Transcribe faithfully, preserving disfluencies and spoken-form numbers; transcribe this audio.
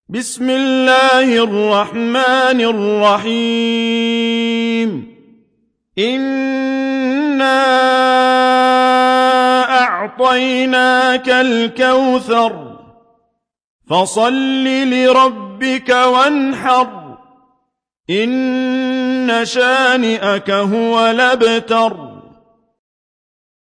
بسم الله الرحمن الرحيم إنا أعطيناك الكوثر فصل لربك وانحر إن شانئك هو الأبتر